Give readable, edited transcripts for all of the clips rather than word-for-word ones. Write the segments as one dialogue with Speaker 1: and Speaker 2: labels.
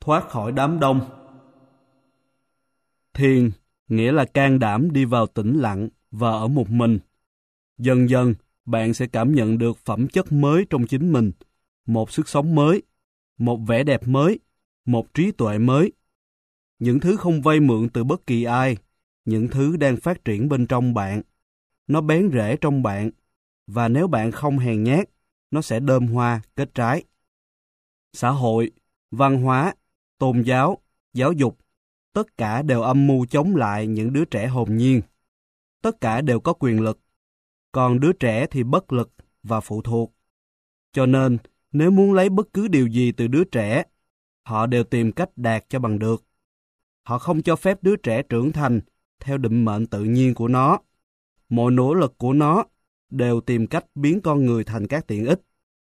Speaker 1: thoát khỏi đám đông. Thiền nghĩa là can đảm đi vào tĩnh lặng và ở một mình. Dần dần, bạn sẽ cảm nhận được phẩm chất mới trong chính mình, một sức sống mới, một vẻ đẹp mới, một trí tuệ mới. Những thứ không vay mượn từ bất kỳ ai, những thứ đang phát triển bên trong bạn. Nó bén rễ trong bạn, và nếu bạn không hèn nhát, nó sẽ đơm hoa, kết trái. Xã hội, văn hóa, tôn giáo, giáo dục, tất cả đều âm mưu chống lại những đứa trẻ hồn nhiên. Tất cả đều có quyền lực, còn đứa trẻ thì bất lực và phụ thuộc. Cho nên, nếu muốn lấy bất cứ điều gì từ đứa trẻ, họ đều tìm cách đạt cho bằng được. Họ không cho phép đứa trẻ trưởng thành theo định mệnh tự nhiên của nó. Mọi nỗ lực của nó đều tìm cách biến con người thành các tiện ích.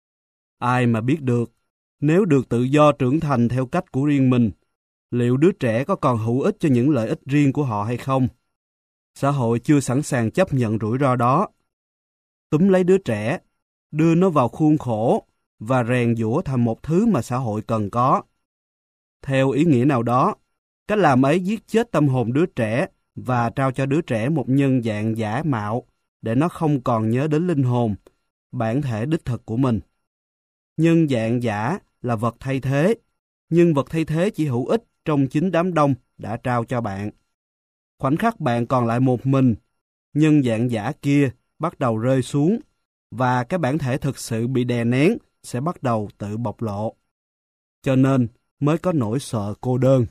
Speaker 1: Ai mà biết được, nếu được tự do trưởng thành theo cách của riêng mình, liệu đứa trẻ có còn hữu ích cho những lợi ích riêng của họ hay không? Xã hội chưa sẵn sàng chấp nhận rủi ro đó. Túm lấy đứa trẻ, đưa nó vào khuôn khổ và rèn giũa thành một thứ mà xã hội cần có. Theo ý nghĩa nào đó, cách làm ấy giết chết tâm hồn đứa trẻ và trao cho đứa trẻ một nhân dạng giả mạo để nó không còn nhớ đến linh hồn, bản thể đích thực của mình. Nhân dạng giả là vật thay thế, nhưng vật thay thế chỉ hữu ích trong chính đám đông đã trao cho bạn. Khoảnh khắc bạn còn lại một mình, nhân dạng giả kia bắt đầu rơi xuống và cái bản thể thực sự bị đè nén sẽ bắt đầu tự bộc lộ. Cho nên mới có nỗi sợ cô đơn.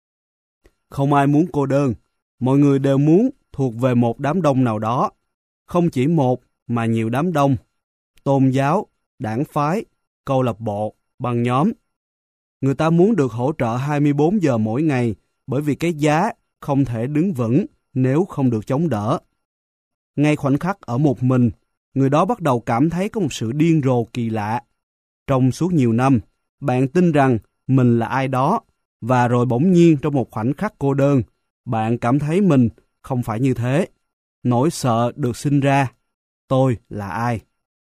Speaker 1: Không ai muốn cô đơn, mọi người đều muốn thuộc về một đám đông nào đó, không chỉ một mà nhiều đám đông, tôn giáo, đảng phái, câu lạc bộ, băng nhóm. Người ta muốn được hỗ trợ 24 giờ mỗi ngày bởi vì cái giá không thể đứng vững nếu không được chống đỡ. Ngay khoảnh khắc ở một mình, người đó bắt đầu cảm thấy có một sự điên rồ kỳ lạ. Trong suốt nhiều năm, bạn tin rằng mình là ai đó, và rồi bỗng nhiên trong một khoảnh khắc cô đơn, bạn cảm thấy mình không phải như thế. Nỗi sợ được sinh ra. Tôi là ai?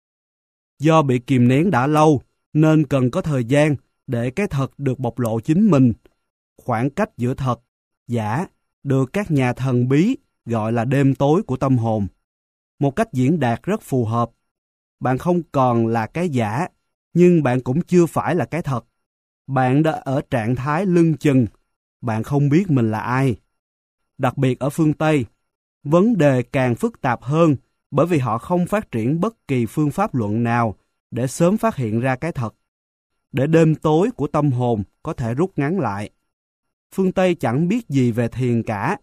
Speaker 1: Do bị kìm nén đã lâu, nên cần có thời gian để cái thật được bộc lộ chính mình. Khoảng cách giữa thật, giả, được các nhà thần bí gọi là đêm tối của tâm hồn. Một cách diễn đạt rất phù hợp. Bạn không còn là cái giả, nhưng bạn cũng chưa phải là cái thật. Bạn đã ở trạng thái lưng chừng. Bạn không biết mình là ai. Đặc biệt ở phương Tây, vấn đề càng phức tạp hơn bởi vì họ không phát triển bất kỳ phương pháp luận nào để sớm phát hiện ra cái thật, để đêm tối của tâm hồn có thể rút ngắn lại. Phương Tây chẳng biết gì về thiền cả.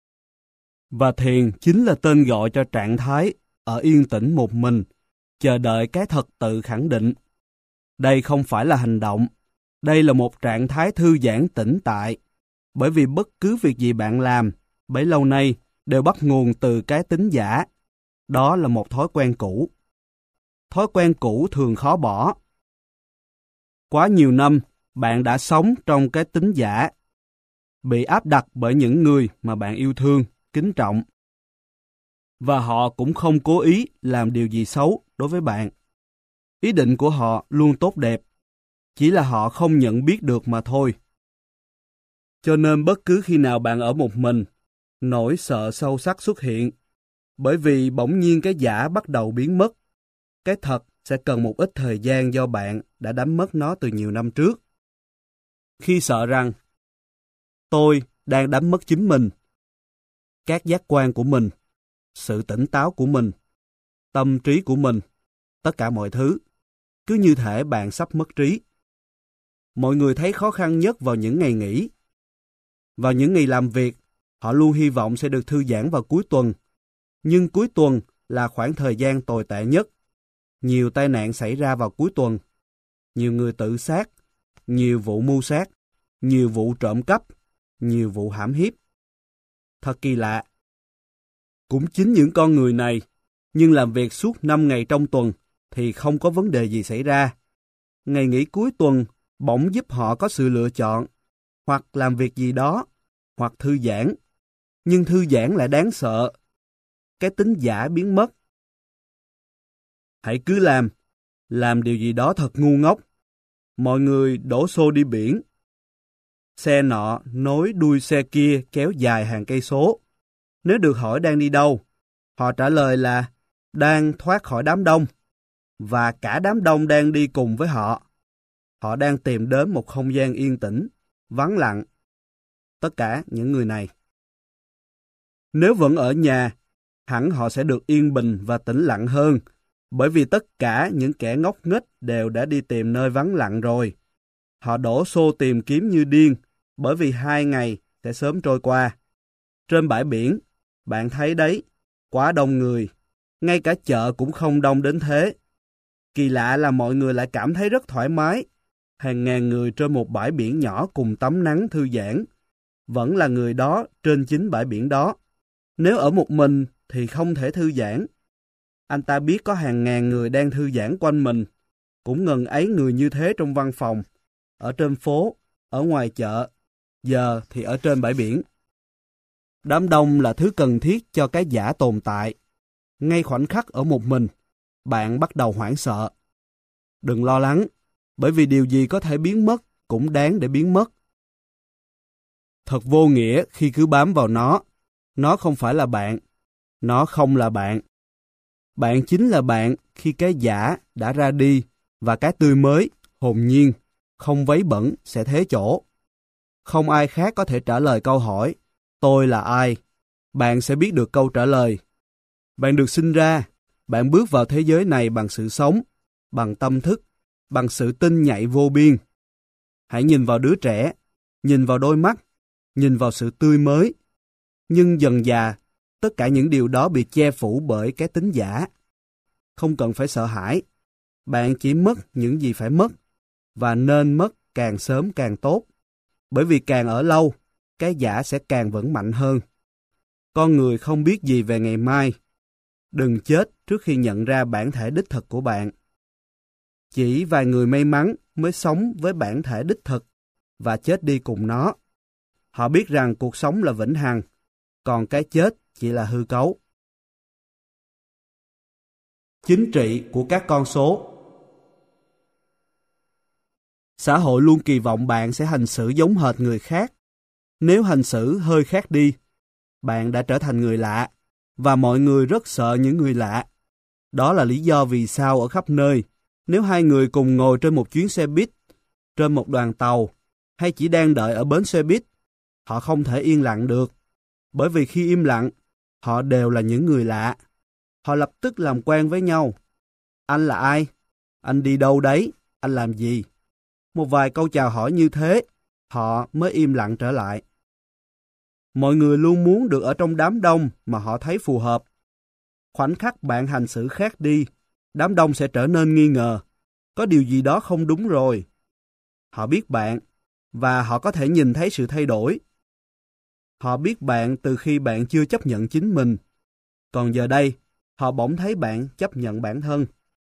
Speaker 1: Và thiền chính là tên gọi cho trạng thái ở yên tĩnh một mình, chờ đợi cái thật tự khẳng định. Đây không phải là hành động, đây là một trạng thái thư giãn tĩnh tại, bởi vì bất cứ việc gì bạn làm bấy lâu nay đều bắt nguồn từ cái tính giả. Đó là một thói quen cũ. Thói quen cũ thường khó bỏ. Quá nhiều năm, bạn đã sống trong cái tính giả, bị áp đặt bởi những người mà bạn yêu thương, kính trọng. Và họ cũng không cố ý làm điều gì xấu đối với bạn. Ý định của họ luôn tốt đẹp, chỉ là họ không nhận biết được mà thôi. Cho nên bất cứ khi nào bạn ở một mình, nỗi sợ sâu sắc xuất hiện, bởi vì bỗng nhiên cái giả bắt đầu biến mất. Cái thật sẽ cần một ít thời gian do bạn đã đánh mất nó từ nhiều năm trước. Khi sợ rằng tôi đang đánh mất chính mình, các giác quan của mình, sự tỉnh táo của mình, tâm trí của mình, tất cả mọi thứ, cứ như thể bạn sắp mất trí. Mọi người thấy khó khăn nhất vào những ngày nghỉ. Vào những ngày làm việc, họ luôn hy vọng sẽ được thư giãn vào cuối tuần. Nhưng cuối tuần là khoảng thời gian tồi tệ nhất. Nhiều tai nạn xảy ra vào cuối tuần. Nhiều người tự sát, nhiều vụ mưu sát, nhiều vụ trộm cắp, nhiều vụ hãm hiếp. Thật kỳ lạ. Cũng chính những con người này, nhưng làm việc suốt 5 ngày trong tuần thì không có vấn đề gì xảy ra. Ngày nghỉ cuối tuần bỗng giúp họ có sự lựa chọn, hoặc làm việc gì đó, hoặc thư giãn. Nhưng thư giãn lại đáng sợ. Cái tính giả biến mất. Hãy cứ làm điều gì đó thật ngu ngốc. Mọi người đổ xô đi biển. Xe nọ nối đuôi xe kia kéo dài hàng cây số. Nếu được hỏi đang đi đâu, họ trả lời là đang thoát khỏi đám đông, và cả đám đông đang đi cùng với họ. Họ đang tìm đến một không gian yên tĩnh, vắng lặng. Tất cả những người này. Nếu vẫn ở nhà, hẳn họ sẽ được yên bình và tĩnh lặng hơn, bởi vì tất cả những kẻ ngốc nghếch đều đã đi tìm nơi vắng lặng rồi. Họ đổ xô tìm kiếm như điên, bởi vì 2 ngày sẽ sớm trôi qua. Trên bãi biển, bạn thấy đấy, quá đông người, ngay cả chợ cũng không đông đến thế. Kỳ lạ là mọi người lại cảm thấy rất thoải mái. Hàng ngàn người trên một bãi biển nhỏ cùng tắm nắng thư giãn. Vẫn là người đó trên chính bãi biển đó. Nếu ở một mình thì không thể thư giãn. Anh ta biết có hàng ngàn người đang thư giãn quanh mình. Cũng ngần ấy người như thế trong văn phòng, ở trên phố, ở ngoài chợ, giờ thì ở trên bãi biển. Đám đông là thứ cần thiết cho cái giả tồn tại. Ngay khoảnh khắc ở một mình, bạn bắt đầu hoảng sợ. Đừng lo lắng, bởi vì điều gì có thể biến mất cũng đáng để biến mất. Thật vô nghĩa khi cứ bám vào nó. Nó không phải là bạn. Nó không là bạn. Bạn chính là bạn khi cái giả đã ra đi và cái tươi mới, hồn nhiên, không váy bẩn sẽ thế chỗ. Không ai khác có thể trả lời câu hỏi, tôi là ai? Bạn sẽ biết được câu trả lời. Bạn được sinh ra, bạn bước vào thế giới này bằng sự sống, bằng tâm thức, bằng sự tinh nhạy vô biên. Hãy nhìn vào đứa trẻ, nhìn vào đôi mắt, nhìn vào sự tươi mới. Nhưng dần dà, tất cả những điều đó bị che phủ bởi cái tính giả. Không cần phải sợ hãi. Bạn chỉ mất những gì phải mất, và nên mất càng sớm càng tốt. Bởi vì càng ở lâu, cái giả sẽ càng vững mạnh hơn. Con người không biết gì về ngày mai. Đừng chết trước khi nhận ra bản thể đích thực của bạn. Chỉ vài người may mắn mới sống với bản thể đích thực và chết đi cùng nó. Họ biết rằng cuộc sống là vĩnh hằng, còn cái chết chỉ là hư cấu. Chính trị của các con số. Xã hội luôn kỳ vọng bạn sẽ hành xử giống hệt người khác. Nếu hành xử hơi khác đi, bạn đã trở thành người lạ, và mọi người rất sợ những người lạ. Đó là lý do vì sao ở khắp nơi, nếu hai người cùng ngồi trên một chuyến xe buýt, trên một đoàn tàu, hay chỉ đang đợi ở bến xe buýt, họ không thể yên lặng được. Bởi vì khi im lặng, họ đều là những người lạ. Họ lập tức làm quen với nhau. Anh là ai? Anh đi đâu đấy? Anh làm gì? Một vài câu chào hỏi như thế, họ mới im lặng trở lại. Mọi người luôn muốn được ở trong đám đông mà họ thấy phù hợp. Khoảnh khắc bạn hành xử khác đi, đám đông sẽ trở nên nghi ngờ. Có điều gì đó không đúng rồi. Họ biết bạn, và họ có thể nhìn thấy sự thay đổi. Họ biết bạn từ khi bạn chưa chấp nhận chính mình. Còn giờ đây, họ bỗng thấy bạn chấp nhận bản thân.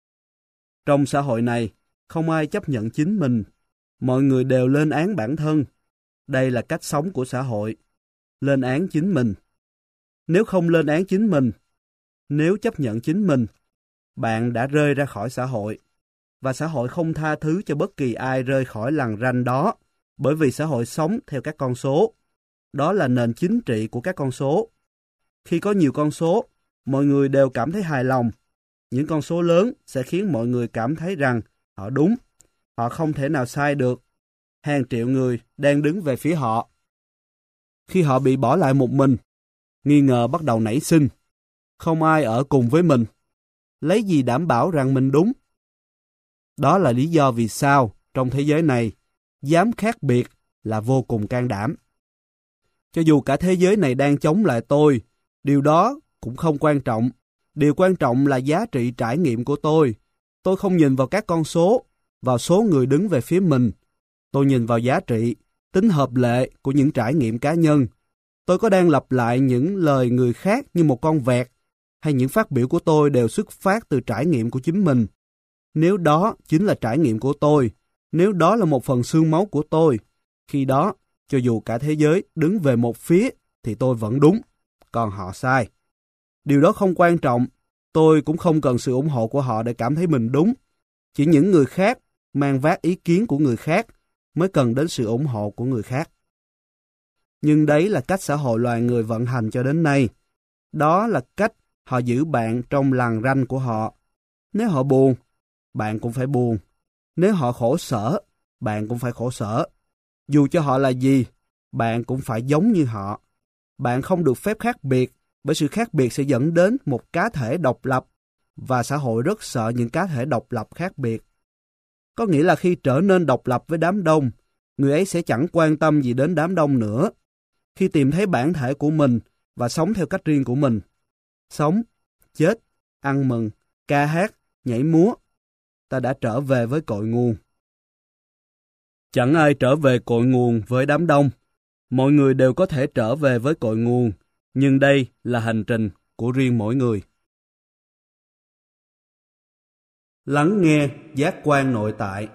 Speaker 1: Trong xã hội này, không ai chấp nhận chính mình. Mọi người đều lên án bản thân. Đây là cách sống của xã hội. Lên án chính mình. Nếu không lên án chính mình, nếu chấp nhận chính mình, bạn đã rơi ra khỏi xã hội. Và xã hội không tha thứ cho bất kỳ ai rơi khỏi lằn ranh đó, bởi vì xã hội sống theo các con số. Đó là nền chính trị của các con số. Khi có nhiều con số, mọi người đều cảm thấy hài lòng. Những con số lớn sẽ khiến mọi người cảm thấy rằng họ đúng. Họ không thể nào sai được. Hàng triệu người đang đứng về phía họ. Khi họ bị bỏ lại một mình, nghi ngờ bắt đầu nảy sinh. Không ai ở cùng với mình. Lấy gì đảm bảo rằng mình đúng? Đó là lý do vì sao, trong thế giới này, dám khác biệt là vô cùng can đảm. Cho dù cả thế giới này đang chống lại tôi, điều đó cũng không quan trọng. Điều quan trọng là giá trị trải nghiệm của tôi. Tôi không nhìn vào các con số, vào số người đứng về phía mình. Tôi nhìn vào giá trị, tính hợp lệ của những trải nghiệm cá nhân. Tôi có đang lặp lại những lời người khác như một con vẹt, hay những phát biểu của tôi đều xuất phát từ trải nghiệm của chính mình. Nếu đó chính là trải nghiệm của tôi, nếu đó là một phần xương máu của tôi, khi đó, cho dù cả thế giới đứng về một phía, thì tôi vẫn đúng, còn họ sai. Điều đó không quan trọng, tôi cũng không cần sự ủng hộ của họ để cảm thấy mình đúng. Chỉ những người khác mang vác ý kiến của người khác mới cần đến sự ủng hộ của người khác. Nhưng đấy là cách xã hội loài người vận hành cho đến nay. Đó là cách họ giữ bạn trong lằn ranh của họ. Nếu họ buồn, bạn cũng phải buồn. Nếu họ khổ sở, bạn cũng phải khổ sở. Dù cho họ là gì, bạn cũng phải giống như họ. Bạn không được phép khác biệt, bởi sự khác biệt sẽ dẫn đến một cá thể độc lập, và xã hội rất sợ những cá thể độc lập khác biệt. Có nghĩa là khi trở nên độc lập với đám đông, người ấy sẽ chẳng quan tâm gì đến đám đông nữa. Khi tìm thấy bản thể của mình và sống theo cách riêng của mình, sống, chết, ăn mừng, ca hát, nhảy múa, ta đã trở về với cội nguồn. Chẳng ai trở về cội nguồn với đám đông. Mọi người đều có thể trở về với cội nguồn, nhưng đây là hành trình của riêng mỗi người. Lắng nghe giác quan nội tại.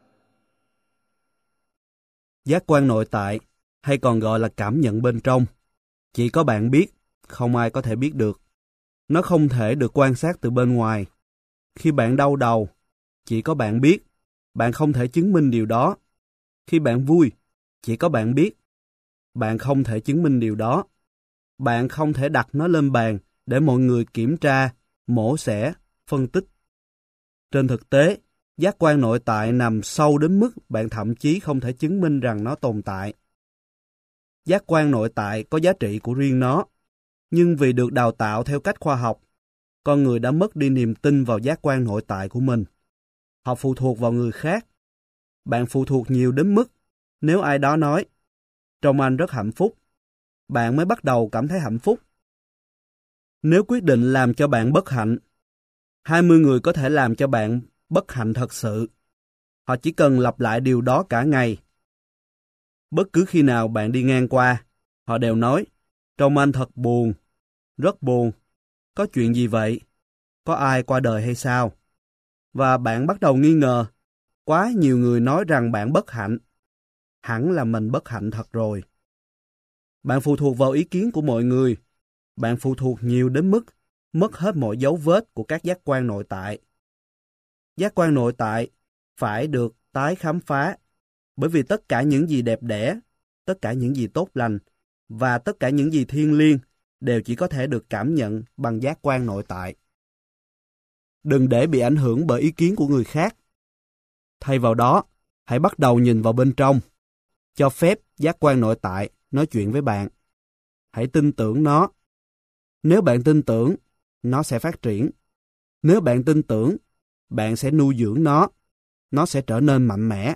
Speaker 1: Giác quan nội tại, hay còn gọi là cảm nhận bên trong, chỉ có bạn biết, không ai có thể biết được. Nó không thể được quan sát từ bên ngoài. Khi bạn đau đầu, chỉ có bạn biết, bạn không thể chứng minh điều đó. Khi bạn vui, chỉ có bạn biết, bạn không thể chứng minh điều đó. Bạn không thể đặt nó lên bàn để mọi người kiểm tra, mổ xẻ, phân tích. Trên thực tế, giác quan nội tại nằm sâu đến mức bạn thậm chí không thể chứng minh rằng nó tồn tại. Giác quan nội tại có giá trị của riêng nó, nhưng vì được đào tạo theo cách khoa học, con người đã mất đi niềm tin vào giác quan nội tại của mình. Họ phụ thuộc vào người khác. Bạn phụ thuộc nhiều đến mức, nếu ai đó nói, trông anh rất hạnh phúc, bạn mới bắt đầu cảm thấy hạnh phúc. Nếu quyết định làm cho bạn bất hạnh, 20 người có thể làm cho bạn bất hạnh thật sự. Họ chỉ cần lặp lại điều đó cả ngày. Bất cứ khi nào bạn đi ngang qua, họ đều nói, trông anh thật buồn, rất buồn, có chuyện gì vậy? Có ai qua đời hay sao? Và bạn bắt đầu nghi ngờ, quá nhiều người nói rằng bạn bất hạnh. Hẳn là mình bất hạnh thật rồi. Bạn phụ thuộc vào ý kiến của mọi người. Bạn phụ thuộc nhiều đến mức mất hết mọi dấu vết của các giác quan nội tại. Giác quan nội tại phải được tái khám phá, bởi vì tất cả những gì đẹp đẽ, tất cả những gì tốt lành và tất cả những gì thiêng liêng đều chỉ có thể được cảm nhận bằng giác quan nội tại. Đừng để bị ảnh hưởng bởi ý kiến của người khác. Thay vào đó, hãy bắt đầu nhìn vào bên trong. Cho phép giác quan nội tại nói chuyện với bạn. Hãy tin tưởng nó. Nếu bạn tin tưởng, nó sẽ phát triển. Nếu bạn tin tưởng, bạn sẽ nuôi dưỡng nó sẽ trở nên mạnh mẽ.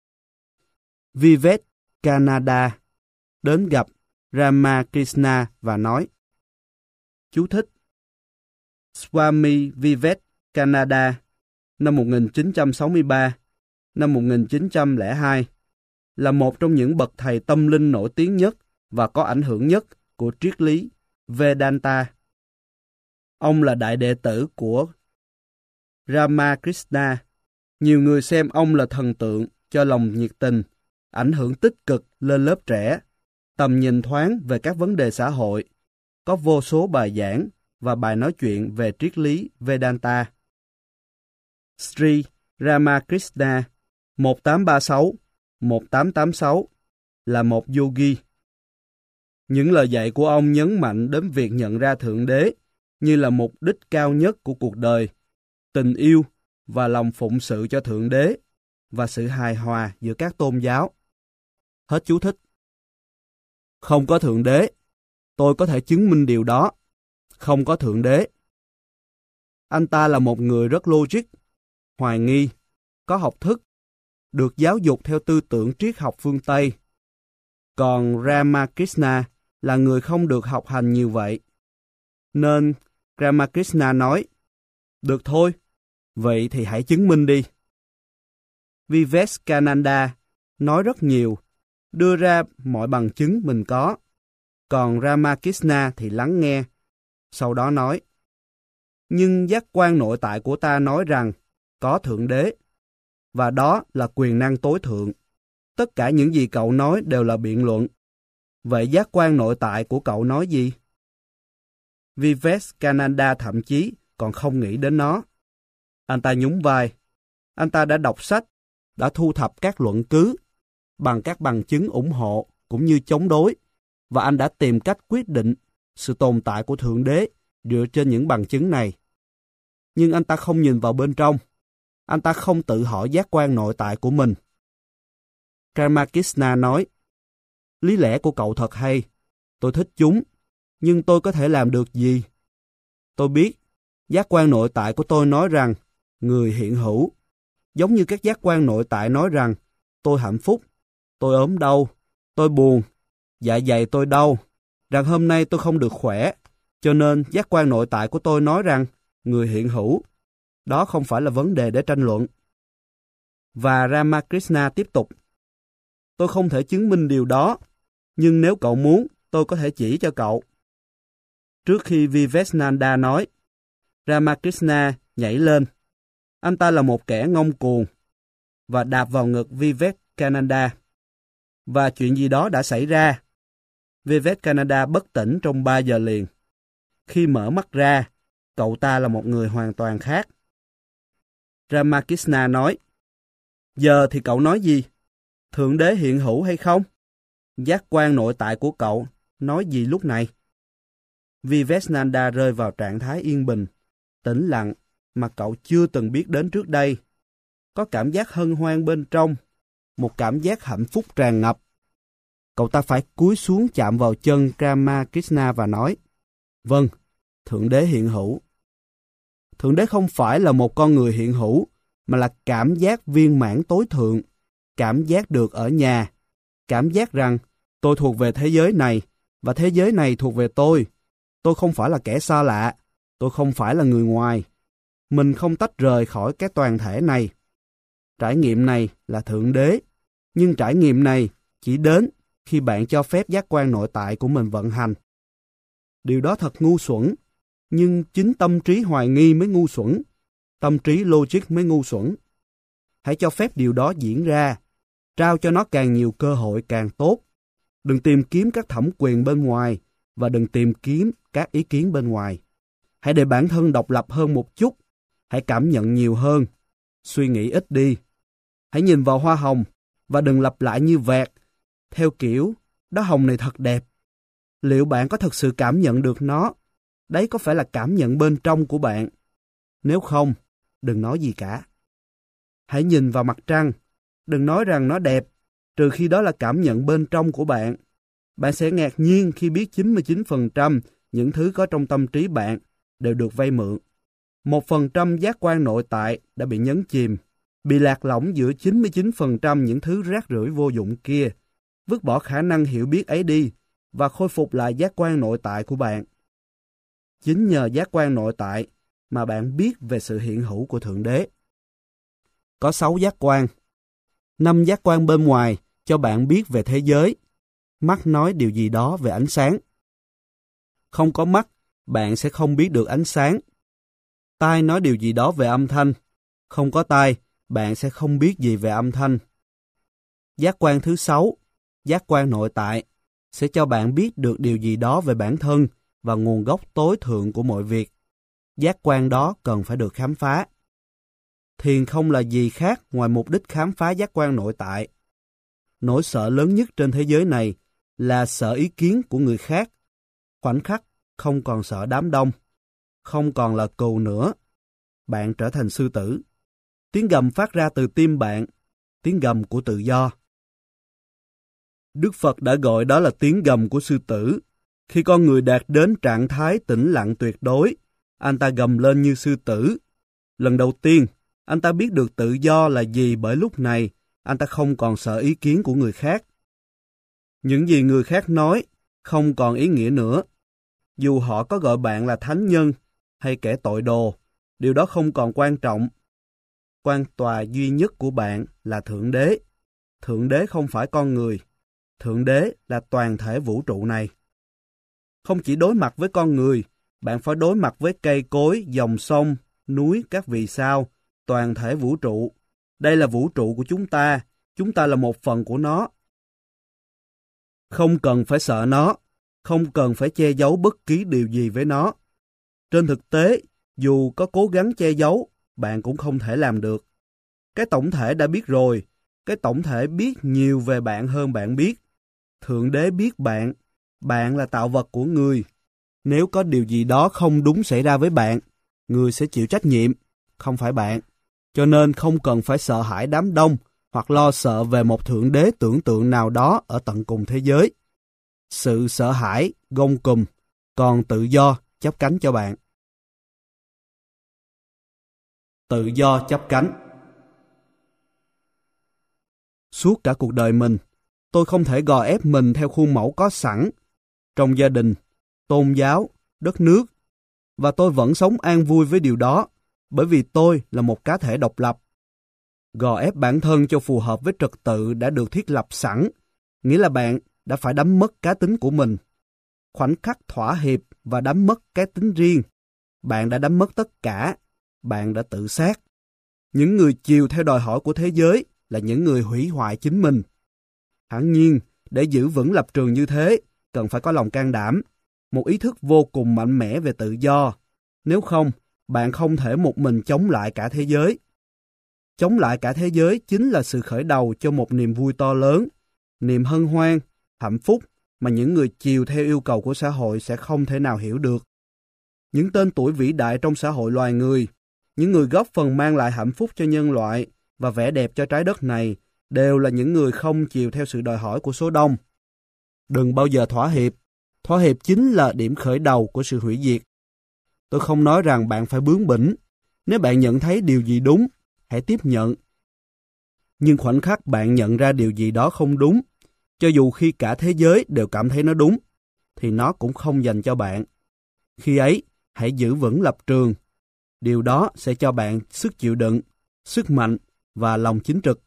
Speaker 1: Vivekananda đến gặp Ramakrishna và nói: Chú thích: Swami Vivekananda năm 1963, năm 1902 là một trong những bậc thầy tâm linh nổi tiếng nhất và có ảnh hưởng nhất của triết lý Vedanta. Ông là đại đệ tử của Ramakrishna. Nhiều người xem ông là thần tượng cho lòng nhiệt tình, ảnh hưởng tích cực lên lớp trẻ, tầm nhìn thoáng về các vấn đề xã hội, có vô số bài giảng và bài nói chuyện về triết lý Vedanta. Sri Ramakrishna 1836-1886 là một yogi. Những lời dạy của ông nhấn mạnh đến việc nhận ra Thượng Đế như là mục đích cao nhất của cuộc đời, tình yêu và lòng phụng sự cho Thượng Đế và sự hài hòa giữa các tôn giáo. Hết chú thích. Không có Thượng Đế. Tôi có thể chứng minh điều đó. Không có Thượng Đế. Anh ta là một người rất logic, hoài nghi, có học thức, được giáo dục theo tư tưởng triết học phương Tây. Còn Ramakrishna là người không được học hành nhiều vậy. Nên Ramakrishna nói: Được thôi, vậy thì hãy chứng minh đi. Vivekananda nói rất nhiều, đưa ra mọi bằng chứng mình có. Còn Ramakrishna thì lắng nghe, sau đó nói: Nhưng giác quan nội tại của ta nói rằng có Thượng Đế, và đó là quyền năng tối thượng. Tất cả những gì cậu nói đều là biện luận. Vậy giác quan nội tại của cậu nói gì? Vivekananda thậm chí còn không nghĩ đến nó. Anh ta nhún vai. Anh ta đã đọc sách, đã thu thập các luận cứ, bằng các bằng chứng ủng hộ cũng như chống đối, và anh đã tìm cách quyết định sự tồn tại của Thượng Đế dựa trên những bằng chứng này. Nhưng anh ta không nhìn vào bên trong. Anh ta không tự hỏi giác quan nội tại của mình. Ramakrishna nói, lý lẽ của cậu thật hay. Tôi thích chúng. Nhưng tôi có thể làm được gì? Tôi biết, giác quan nội tại của tôi nói rằng người hiện hữu. Giống như các giác quan nội tại nói rằng tôi hạnh phúc, tôi ốm đau, tôi buồn, dạ dày tôi đau, rằng hôm nay tôi không được khỏe. Cho nên giác quan nội tại của tôi nói rằng người hiện hữu. Đó không phải là vấn đề để tranh luận. Và Ramakrishna tiếp tục. Tôi không thể chứng minh điều đó, nhưng nếu cậu muốn, tôi có thể chỉ cho cậu. Trước khi Vivekananda nói, Ramakrishna nhảy lên. Anh ta là một kẻ ngông cuồng và đạp vào ngực Vivekananda. Và chuyện gì đó đã xảy ra. Vivekananda bất tỉnh trong 3 giờ liền. Khi mở mắt ra, cậu ta là một người hoàn toàn khác. Ramakrishna nói, giờ thì cậu nói gì? Thượng Đế hiện hữu hay không? Giác quan nội tại của cậu nói gì lúc này? Vivekananda rơi vào trạng thái yên bình, tĩnh lặng mà cậu chưa từng biết đến trước đây. Có cảm giác hân hoan bên trong, một cảm giác hạnh phúc tràn ngập. Cậu ta phải cúi xuống chạm vào chân Ramakrishna và nói, vâng, Thượng Đế hiện hữu. Thượng Đế không phải là một con người hiện hữu, mà là cảm giác viên mãn tối thượng, cảm giác được ở nhà, cảm giác rằng tôi thuộc về thế giới này, và thế giới này thuộc về tôi. Tôi không phải là kẻ xa lạ, tôi không phải là người ngoài. Mình không tách rời khỏi cái toàn thể này. Trải nghiệm này là Thượng Đế, nhưng trải nghiệm này chỉ đến khi bạn cho phép giác quan nội tại của mình vận hành. Điều đó thật ngu xuẩn, nhưng chính tâm trí hoài nghi mới ngu xuẩn, tâm trí logic mới ngu xuẩn. Hãy cho phép điều đó diễn ra, trao cho nó càng nhiều cơ hội càng tốt. Đừng tìm kiếm các thẩm quyền bên ngoài và đừng tìm kiếm các ý kiến bên ngoài. Hãy để bản thân độc lập hơn một chút, hãy cảm nhận nhiều hơn, suy nghĩ ít đi. Hãy nhìn vào hoa hồng và đừng lặp lại như vẹt, theo kiểu, đó hồng này thật đẹp. Liệu bạn có thật sự cảm nhận được nó? Đấy có phải là cảm nhận bên trong của bạn? Nếu không, đừng nói gì cả. Hãy nhìn vào mặt trăng, đừng nói rằng nó đẹp, trừ khi đó là cảm nhận bên trong của bạn. Bạn sẽ ngạc nhiên khi biết 99% những thứ có trong tâm trí bạn đều được vay mượn. 1% giác quan nội tại đã bị nhấn chìm, bị lạc lõng giữa 99% những thứ rác rưởi vô dụng kia. Vứt bỏ khả năng hiểu biết ấy đi và khôi phục lại giác quan nội tại của bạn. Chính nhờ giác quan nội tại mà bạn biết về sự hiện hữu của Thượng Đế. Có 6 giác quan. 5 giác quan bên ngoài cho bạn biết về thế giới. Mắt nói điều gì đó về ánh sáng. Không có mắt, bạn sẽ không biết được ánh sáng. Tai nói điều gì đó về âm thanh. Không có tai, bạn sẽ không biết gì về âm thanh. Giác quan thứ 6, giác quan nội tại, sẽ cho bạn biết được điều gì đó về bản thân và nguồn gốc tối thượng của mọi việc. Giác quan đó cần phải được khám phá. Thiền không là gì khác ngoài mục đích khám phá giác quan nội tại. Nỗi sợ lớn nhất trên thế giới này là sợ ý kiến của người khác. Khoảnh khắc không còn sợ đám đông, không còn là cừu nữa. Bạn trở thành sư tử. Tiếng gầm phát ra từ tim bạn, tiếng gầm của tự do. Đức Phật đã gọi đó là tiếng gầm của sư tử. Khi con người đạt đến trạng thái tĩnh lặng tuyệt đối, anh ta gầm lên như sư tử. Lần đầu tiên, anh ta biết được tự do là gì bởi lúc này, anh ta không còn sợ ý kiến của người khác. Những gì người khác nói không còn ý nghĩa nữa. Dù họ có gọi bạn là thánh nhân hay kẻ tội đồ, điều đó không còn quan trọng. Quan tòa duy nhất của bạn là Thượng Đế. Thượng Đế không phải con người. Thượng Đế là toàn thể vũ trụ này. Không chỉ đối mặt với con người, bạn phải đối mặt với cây cối, dòng sông, núi, các vì sao, toàn thể vũ trụ. Đây là vũ trụ của chúng ta là một phần của nó. Không cần phải sợ nó, không cần phải che giấu bất kỳ điều gì với nó. Trên thực tế, dù có cố gắng che giấu, bạn cũng không thể làm được. Cái tổng thể đã biết rồi, cái tổng thể biết nhiều về bạn hơn bạn biết. Thượng Đế biết bạn Bạn là tạo vật của người. Nếu có điều gì đó không đúng xảy ra với bạn, người sẽ chịu trách nhiệm, không phải bạn. Cho nên không cần phải sợ hãi đám đông hoặc lo sợ về một thượng đế tưởng tượng nào đó ở tận cùng thế giới. Sự sợ hãi gông cùm, còn tự do chắp cánh cho bạn. Tự do chắp cánh. Suốt cả cuộc đời mình, tôi không thể gò ép mình theo khuôn mẫu có sẵn trong gia đình, tôn giáo, đất nước, và tôi vẫn sống an vui với điều đó, bởi vì tôi là một cá thể độc lập. Gò ép bản thân cho phù hợp với trật tự đã được thiết lập sẵn, nghĩa là bạn đã phải đánh mất cá tính của mình. Khoảnh khắc thỏa hiệp và đánh mất cá tính riêng, bạn đã đánh mất tất cả, bạn đã tự sát. Những người chiều theo đòi hỏi của thế giới là những người hủy hoại chính mình. Hẳn nhiên, để giữ vững lập trường như thế, cần phải có lòng can đảm, một ý thức vô cùng mạnh mẽ về tự do. Nếu không, bạn không thể một mình chống lại cả thế giới. Chống lại cả thế giới chính là sự khởi đầu cho một niềm vui to lớn, niềm hân hoan, hạnh phúc mà những người chiều theo yêu cầu của xã hội sẽ không thể nào hiểu được. Những tên tuổi vĩ đại trong xã hội loài người, những người góp phần mang lại hạnh phúc cho nhân loại và vẻ đẹp cho trái đất này, đều là những người không chiều theo sự đòi hỏi của số đông. Đừng bao giờ thỏa hiệp. Thỏa hiệp chính là điểm khởi đầu của sự hủy diệt. Tôi không nói rằng bạn phải bướng bỉnh. Nếu bạn nhận thấy điều gì đúng, hãy tiếp nhận. Nhưng khoảnh khắc bạn nhận ra điều gì đó không đúng, cho dù khi cả thế giới đều cảm thấy nó đúng, thì nó cũng không dành cho bạn. Khi ấy, hãy giữ vững lập trường. Điều đó sẽ cho bạn sức chịu đựng, sức mạnh và lòng chính trực.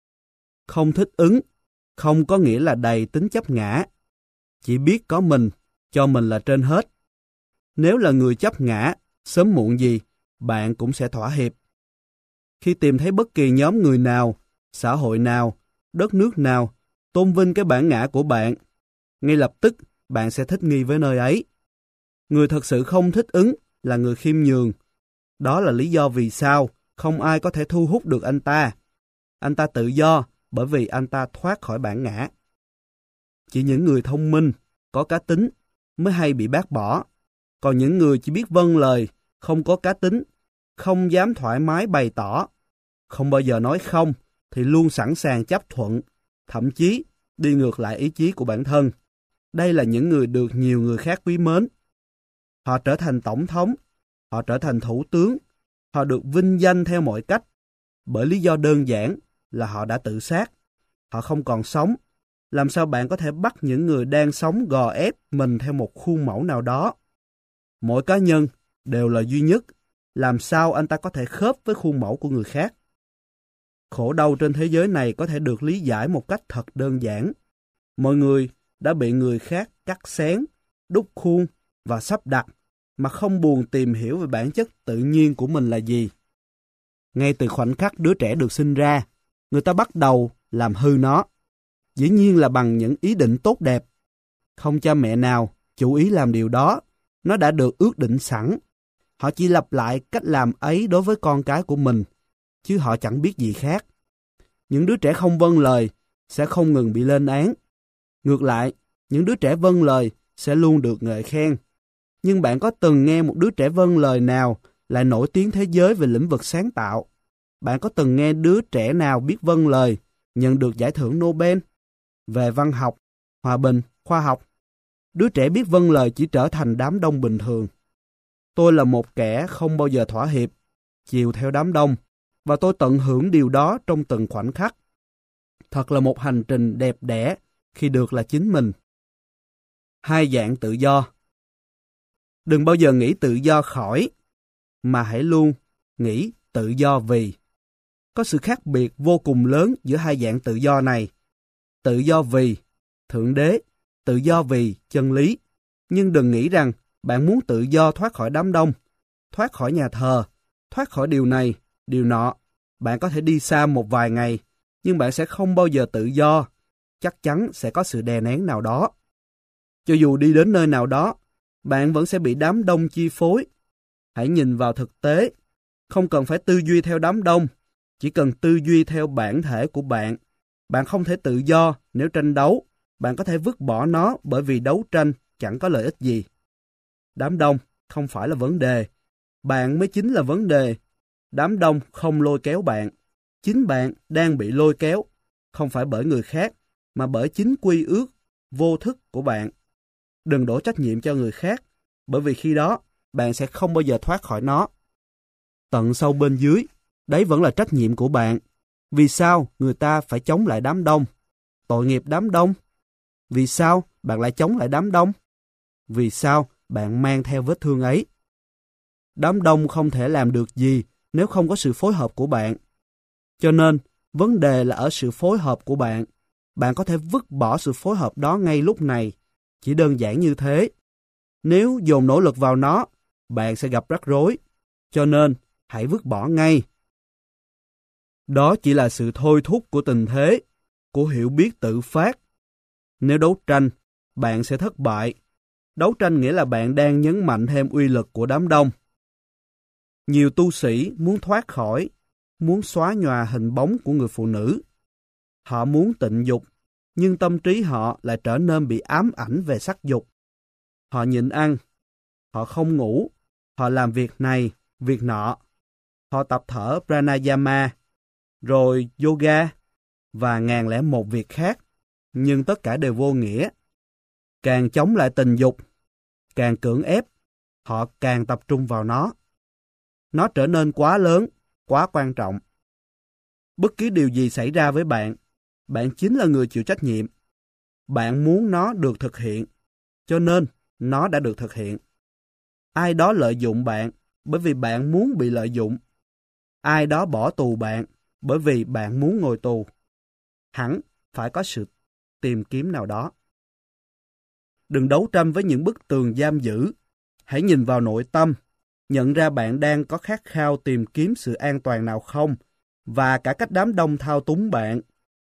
Speaker 1: Không thích ứng, không có nghĩa là đầy tính chấp ngã. Chỉ biết có mình, cho mình là trên hết. Nếu là người chấp ngã, sớm muộn gì, bạn cũng sẽ thỏa hiệp. Khi tìm thấy bất kỳ nhóm người nào, xã hội nào, đất nước nào tôn vinh cái bản ngã của bạn, ngay lập tức bạn sẽ thích nghi với nơi ấy. Người thật sự không thích ứng là người khiêm nhường. Đó là lý do vì sao không ai có thể thu hút được anh ta. Anh ta tự do bởi vì anh ta thoát khỏi bản ngã. Chỉ những người thông minh, có cá tính mới hay bị bác bỏ. Còn những người chỉ biết vâng lời, không có cá tính, không dám thoải mái bày tỏ, không bao giờ nói không, thì luôn sẵn sàng chấp thuận, thậm chí đi ngược lại ý chí của bản thân. Đây là những người được nhiều người khác quý mến. Họ trở thành tổng thống, họ trở thành thủ tướng, họ được vinh danh theo mọi cách, bởi lý do đơn giản là họ đã tự sát. Họ không còn sống. Làm sao bạn có thể bắt những người đang sống gò ép mình theo một khuôn mẫu nào đó? Mỗi cá nhân đều là duy nhất. Làm sao anh ta có thể khớp với khuôn mẫu của người khác? Khổ đau trên thế giới này có thể được lý giải một cách thật đơn giản. Mọi người đã bị người khác cắt xén, đúc khuôn và sắp đặt mà không buồn tìm hiểu về bản chất tự nhiên của mình là gì. Ngay từ khoảnh khắc đứa trẻ được sinh ra, người ta bắt đầu làm hư nó. Dĩ nhiên là bằng những ý định tốt đẹp. Không cha mẹ nào chủ ý làm điều đó, nó đã được ước định sẵn. Họ chỉ lặp lại cách làm ấy đối với con cái của mình, chứ họ chẳng biết gì khác. Những đứa trẻ không vâng lời sẽ không ngừng bị lên án. Ngược lại, những đứa trẻ vâng lời sẽ luôn được ngợi khen. Nhưng bạn có từng nghe một đứa trẻ vâng lời nào lại nổi tiếng thế giới về lĩnh vực sáng tạo? Bạn có từng nghe đứa trẻ nào biết vâng lời nhận được giải thưởng Nobel về văn học, hòa bình, khoa học? Đứa trẻ biết vâng lời chỉ trở thành đám đông bình thường. Tôi là một kẻ không bao giờ thỏa hiệp, chiều theo đám đông, và tôi tận hưởng điều đó trong từng khoảnh khắc. Thật là một hành trình đẹp đẽ khi được là chính mình. Hai dạng tự do. Đừng bao giờ nghĩ tự do khỏi, mà hãy luôn nghĩ tự do vì. Có sự khác biệt vô cùng lớn giữa hai dạng tự do này. Tự do vì Thượng Đế, tự do vì chân lý. Nhưng đừng nghĩ rằng bạn muốn tự do thoát khỏi đám đông, thoát khỏi nhà thờ, thoát khỏi điều này, điều nọ. Bạn có thể đi xa một vài ngày, nhưng bạn sẽ không bao giờ tự do. Chắc chắn sẽ có sự đè nén nào đó. Cho dù đi đến nơi nào đó, bạn vẫn sẽ bị đám đông chi phối. Hãy nhìn vào thực tế. Không cần phải tư duy theo đám đông, chỉ cần tư duy theo bản thể của bạn. Bạn không thể tự do nếu tranh đấu, bạn có thể vứt bỏ nó bởi vì đấu tranh chẳng có lợi ích gì. Đám đông không phải là vấn đề. Bạn mới chính là vấn đề. Đám đông không lôi kéo bạn. Chính bạn đang bị lôi kéo, không phải bởi người khác, mà bởi chính quy ước vô thức của bạn. Đừng đổ trách nhiệm cho người khác, bởi vì khi đó bạn sẽ không bao giờ thoát khỏi nó. Tận sâu bên dưới, đấy vẫn là trách nhiệm của bạn. Vì sao người ta phải chống lại đám đông? Tội nghiệp đám đông. Vì sao bạn lại chống lại đám đông? Vì sao bạn mang theo vết thương ấy? Đám đông không thể làm được gì nếu không có sự phối hợp của bạn. Cho nên, vấn đề là ở sự phối hợp của bạn. Bạn có thể vứt bỏ sự phối hợp đó ngay lúc này. Chỉ đơn giản như thế. Nếu dồn nỗ lực vào nó, bạn sẽ gặp rắc rối. Cho nên, hãy vứt bỏ ngay. Đó chỉ là sự thôi thúc của tình thế, của hiểu biết tự phát. Nếu đấu tranh, bạn sẽ thất bại. Đấu tranh nghĩa là bạn đang nhấn mạnh thêm uy lực của đám đông. Nhiều tu sĩ muốn thoát khỏi, muốn xóa nhòa hình bóng của người phụ nữ. Họ muốn tịnh dục, nhưng tâm trí họ lại trở nên bị ám ảnh về sắc dục. Họ nhịn ăn, họ không ngủ, họ làm việc này, việc nọ. Họ tập thở pranayama, rồi yoga, và 1001 việc khác, nhưng tất cả đều vô nghĩa. Càng chống lại tình dục, càng cưỡng ép, họ càng tập trung vào nó. Nó trở nên quá lớn, quá quan trọng. Bất cứ điều gì xảy ra với bạn, bạn chính là người chịu trách nhiệm. Bạn muốn nó được thực hiện, cho nên nó đã được thực hiện. Ai đó lợi dụng bạn bởi vì bạn muốn bị lợi dụng. Ai đó bỏ tù bạn bởi vì bạn muốn ngồi tù. Hẳn phải có sự tìm kiếm nào đó. Đừng đấu tranh với những bức tường giam giữ. Hãy nhìn vào nội tâm, nhận ra bạn đang có khát khao tìm kiếm sự an toàn nào không, và cả cách đám đông thao túng bạn.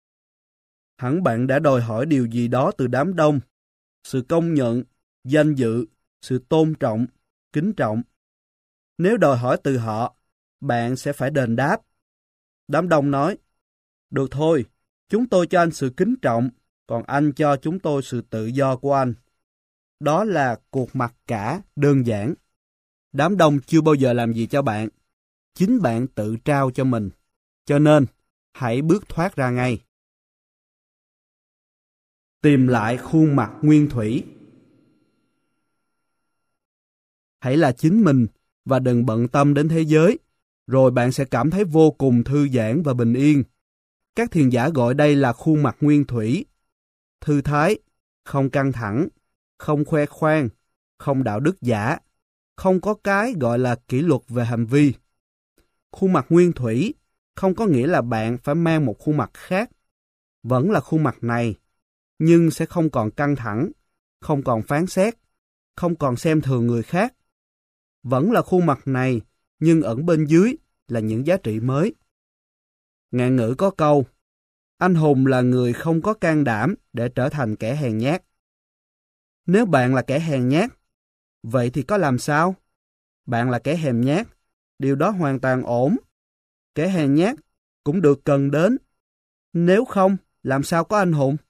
Speaker 1: Hẳn bạn đã đòi hỏi điều gì đó từ đám đông, sự công nhận, danh dự, sự tôn trọng, kính trọng. Nếu đòi hỏi từ họ, bạn sẽ phải đền đáp. Đám đông nói, được thôi, chúng tôi cho anh sự kính trọng, còn anh cho chúng tôi sự tự do của anh. Đó là cuộc mặc cả đơn giản. Đám đông chưa bao giờ làm gì cho bạn. Chính bạn tự trao cho mình. Cho nên, hãy bước thoát ra ngay. Tìm lại khuôn mặt nguyên thủy. Hãy là chính mình và đừng bận tâm đến thế giới, rồi bạn sẽ cảm thấy vô cùng thư giãn và bình yên. Các thiền giả gọi đây là khuôn mặt nguyên thủy. Thư thái, không căng thẳng, không khoe khoang, không đạo đức giả, không có cái gọi là kỷ luật về hành vi. Khuôn mặt nguyên thủy không có nghĩa là bạn phải mang một khuôn mặt khác. Vẫn là khuôn mặt này, nhưng sẽ không còn căng thẳng, không còn phán xét, không còn xem thường người khác. Vẫn là khuôn mặt này, nhưng ẩn bên dưới là những giá trị mới. Ngạn ngữ có câu, anh hùng là người không có can đảm để trở thành kẻ hèn nhát. Nếu bạn là kẻ hèn nhát, vậy thì có làm sao? Bạn là kẻ hèn nhát, điều đó hoàn toàn ổn. Kẻ hèn nhát cũng được cần đến. Nếu không, làm sao có anh hùng?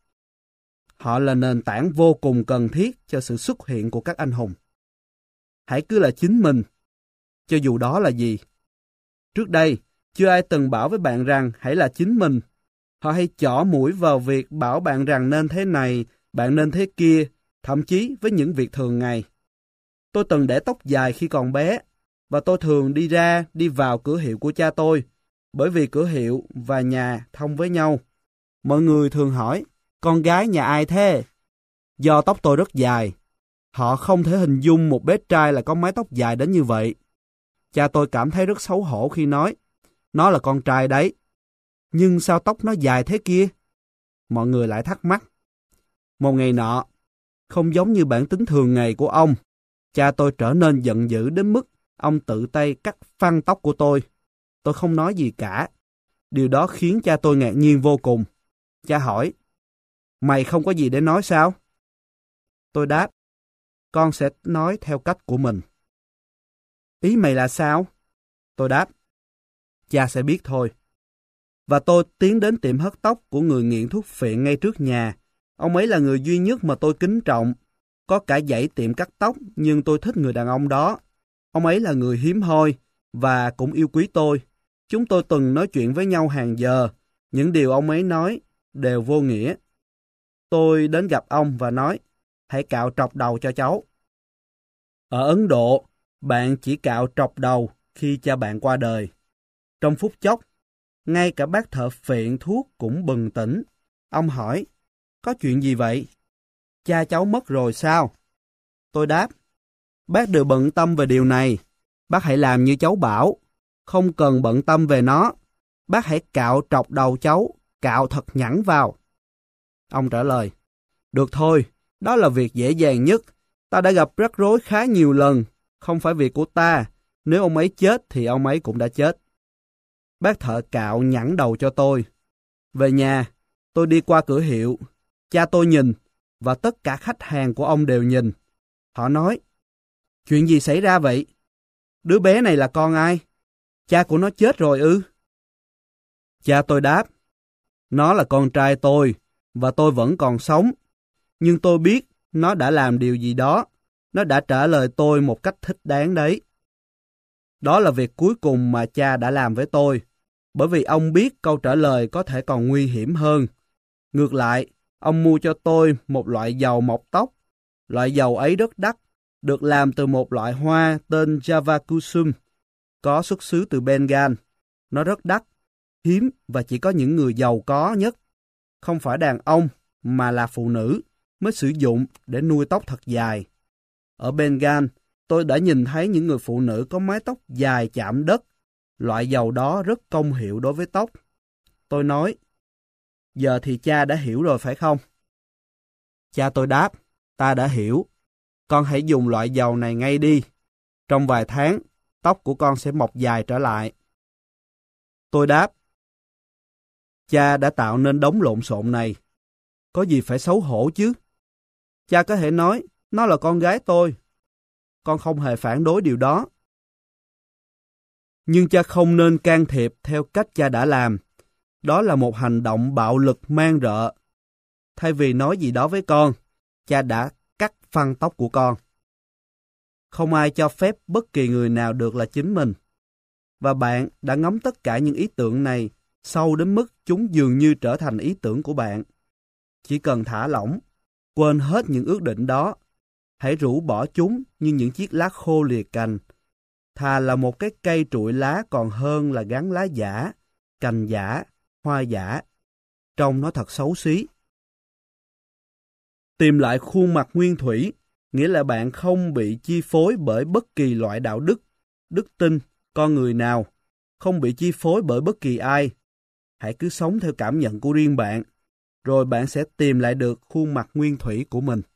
Speaker 1: Họ là nền tảng vô cùng cần thiết cho sự xuất hiện của các anh hùng. Hãy cứ là chính mình, cho dù đó là gì. Trước đây, chưa ai từng bảo với bạn rằng hãy là chính mình. Họ hay chỏ mũi vào việc bảo bạn rằng nên thế này, bạn nên thế kia, thậm chí với những việc thường ngày. Tôi từng để tóc dài khi còn bé, và tôi thường đi ra, đi vào cửa hiệu của cha tôi, bởi vì cửa hiệu và nhà thông với nhau. Mọi người thường hỏi, con gái nhà ai thế? Do tóc tôi rất dài. Họ không thể hình dung một bé trai là có mái tóc dài đến như vậy. Cha tôi cảm thấy rất xấu hổ khi nói, nó là con trai đấy. Nhưng sao tóc nó dài thế kia? Mọi người lại thắc mắc. Một ngày nọ, không giống như bản tính thường ngày của ông, cha tôi trở nên giận dữ đến mức ông tự tay cắt phăng tóc của tôi. Tôi không nói gì cả. Điều đó khiến cha tôi ngạc nhiên vô cùng. Cha hỏi, mày không có gì để nói sao? Tôi đáp, con sẽ nói theo cách của mình. Ý mày là sao? Tôi đáp, cha sẽ biết thôi. Và tôi tiến đến tiệm hớt tóc của người nghiện thuốc phiện ngay trước nhà Ông ấy là người duy nhất mà tôi kính trọng. Có cả dãy tiệm cắt tóc, nhưng tôi thích người đàn ông đó. Ông ấy là người hiếm hoi và cũng yêu quý tôi. Chúng tôi từng nói chuyện với nhau hàng giờ. Những điều ông ấy nói đều vô nghĩa. Tôi đến gặp ông và nói, hãy cạo trọc đầu cho cháu. Ở Ấn Độ, bạn chỉ cạo trọc đầu khi cha bạn qua đời. Trong phút chốc, ngay cả bác thợ phiện thuốc cũng bừng tỉnh. Ông hỏi, có chuyện gì vậy? Cha cháu mất rồi sao? Tôi đáp, bác đừng bận tâm về điều này. Bác hãy làm như cháu bảo. Không cần bận tâm về nó. Bác hãy cạo trọc đầu cháu, cạo thật nhẵn vào. Ông trả lời, được thôi, đó là việc dễ dàng nhất. Ta đã gặp rắc rối khá nhiều lần. Không phải việc của ta. Nếu ông ấy chết thì ông ấy cũng đã chết. Bác thợ cạo nhẵn đầu cho tôi. Về nhà, tôi đi qua cửa hiệu. Cha tôi nhìn, và tất cả khách hàng của ông đều nhìn. Họ nói, chuyện gì xảy ra vậy? Đứa bé này là con ai? Cha của nó chết rồi ư? Cha tôi đáp, nó là con trai tôi, và tôi vẫn còn sống. Nhưng tôi biết nó đã làm điều gì đó. Nó đã trả lời tôi một cách thích đáng đấy. Đó là việc cuối cùng mà cha đã làm với tôi, bởi vì ông biết câu trả lời có thể còn nguy hiểm hơn. Ngược lại, ông mua cho tôi một loại dầu mọc tóc. Loại dầu ấy rất đắt, được làm từ một loại hoa tên Java Kusum, có xuất xứ từ Bengal. Nó rất đắt, hiếm và chỉ có những người giàu có nhất, không phải đàn ông mà là phụ nữ, mới sử dụng để nuôi tóc thật dài. Ở Bengal, tôi đã nhìn thấy những người phụ nữ có mái tóc dài chạm đất. Loại dầu đó rất công hiệu đối với tóc. Tôi nói, giờ thì cha đã hiểu rồi phải không? Cha tôi đáp, ta đã hiểu. Con hãy dùng loại dầu này ngay đi. Trong vài tháng, tóc của con sẽ mọc dài trở lại. Tôi đáp, cha đã tạo nên đống lộn xộn này. Có gì phải xấu hổ chứ? Cha có thể nói, nó là con gái tôi. Con không hề phản đối điều đó. Nhưng cha không nên can thiệp theo cách cha đã làm. Đó là một hành động bạo lực man rợ. Thay vì nói gì đó với con, cha đã cắt phăng tóc của con. Không ai cho phép bất kỳ người nào được là chính mình. Và bạn đã ngắm tất cả những ý tưởng này sâu đến mức chúng dường như trở thành ý tưởng của bạn. Chỉ cần thả lỏng, quên hết những ước định đó. Hãy rũ bỏ chúng như những chiếc lá khô lìa cành. Thà là một cái cây trụi lá còn hơn là gắn lá giả, cành giả, hoa giả. Trông nó thật xấu xí. Tìm lại khuôn mặt nguyên thủy, nghĩa là bạn không bị chi phối bởi bất kỳ loại đạo đức, đức tin, con người nào, không bị chi phối bởi bất kỳ ai. Hãy cứ sống theo cảm nhận của riêng bạn, rồi bạn sẽ tìm lại được khuôn mặt nguyên thủy của mình.